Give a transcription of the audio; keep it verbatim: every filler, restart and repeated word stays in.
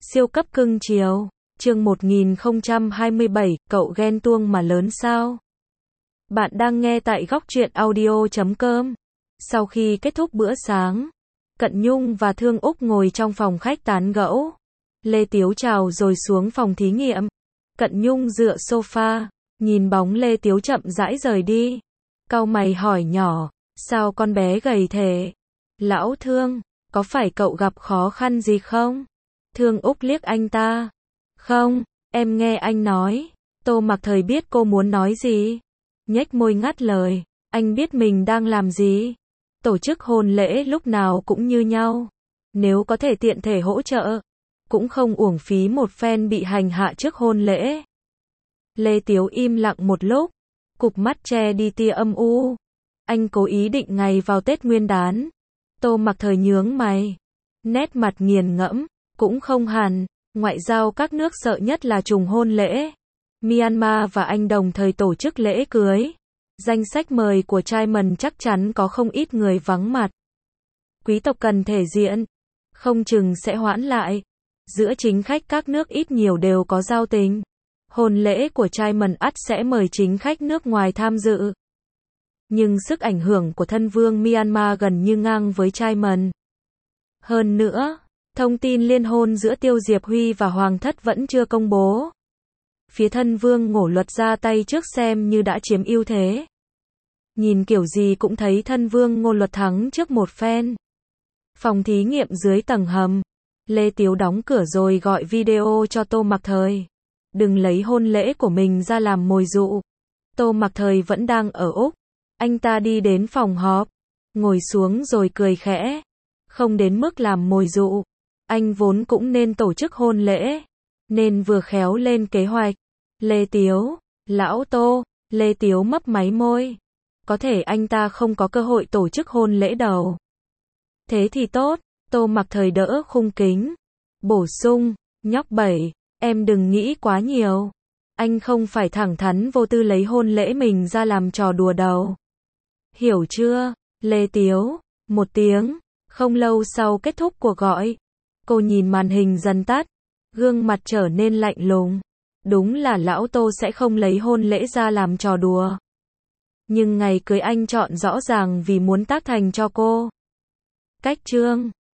Siêu cấp cưng chiều. Chương một nghìn không trăm hai mươi bảy, cậu ghen tuông mà lớn sao? Bạn đang nghe tại góc truyện audio chấm com. Sau khi kết thúc bữa sáng, Cận Nhung và Thương Úc ngồi trong phòng khách tán gẫu. Lê Tiếu chào rồi xuống phòng thí nghiệm. Cận Nhung dựa sofa, nhìn bóng Lê Tiếu chậm rãi rời đi. Cau mày hỏi nhỏ, sao con bé gầy thế? Lão Thương, có phải cậu gặp khó khăn gì không? Thương Úc liếc anh ta. Không, em nghe anh nói. Tô Mặc Thời biết cô muốn nói gì. Nhếch môi ngắt lời, anh biết mình đang làm gì. Tổ chức hôn lễ lúc nào cũng như nhau. Nếu có thể tiện thể hỗ trợ, cũng không uổng phí một phen bị hành hạ trước hôn lễ. Lê Tiếu im lặng một lúc, cụp mắt che đi tia âm u. Anh cố ý định ngày vào Tết Nguyên Đán. Tô Mặc Thời nhướng mày, nét mặt nghiền ngẫm, cũng không hẳn. Ngoại giao các nước sợ nhất là trùng hôn lễ. Myanmar và Anh đồng thời tổ chức lễ cưới. Danh sách mời của trai mần chắc chắn có không ít người vắng mặt. Quý tộc cần thể diện, không chừng sẽ hoãn lại. Giữa chính khách các nước ít nhiều đều có giao tình. Hôn lễ của trai mần ắt sẽ mời chính khách nước ngoài tham dự. Nhưng sức ảnh hưởng của thân vương Myanmar gần như ngang với trai mần. Hơn nữa, thông tin liên hôn giữa Tiêu Diệp Huy và Hoàng thất vẫn chưa công bố. Phía thân vương Ngổ Luật ra tay trước xem như đã chiếm ưu thế. Nhìn kiểu gì cũng thấy thân vương Ngô Luật thắng trước một phen. Phòng thí nghiệm dưới tầng hầm. Lê Tiếu đóng cửa rồi gọi video cho Tô Mặc Thời. Đừng lấy hôn lễ của mình ra làm mồi dụ. Tô Mặc Thời vẫn đang ở Úc. Anh ta đi đến phòng họp, ngồi xuống rồi cười khẽ. Không đến mức làm mồi dụ. Anh vốn cũng nên tổ chức hôn lễ, nên vừa khéo lên kế hoạch. Lê Tiếu, lão Tô, Lê Tiếu mấp máy môi. Có thể anh ta không có cơ hội tổ chức hôn lễ đầu. Thế thì tốt, Tô Mặc Thời đỡ khung kính. Bổ sung, nhóc bảy, em đừng nghĩ quá nhiều. Anh không phải thẳng thắn vô tư lấy hôn lễ mình ra làm trò đùa đầu. Hiểu chưa? Lê Tiếu, một tiếng. Không lâu sau kết thúc cuộc gọi, cô nhìn màn hình dần tắt, gương mặt trở nên lạnh lùng. Đúng là lão Tô sẽ không lấy hôn lễ ra làm trò đùa. Nhưng ngày cưới anh chọn rõ ràng vì muốn tác thành cho cô. Cách chương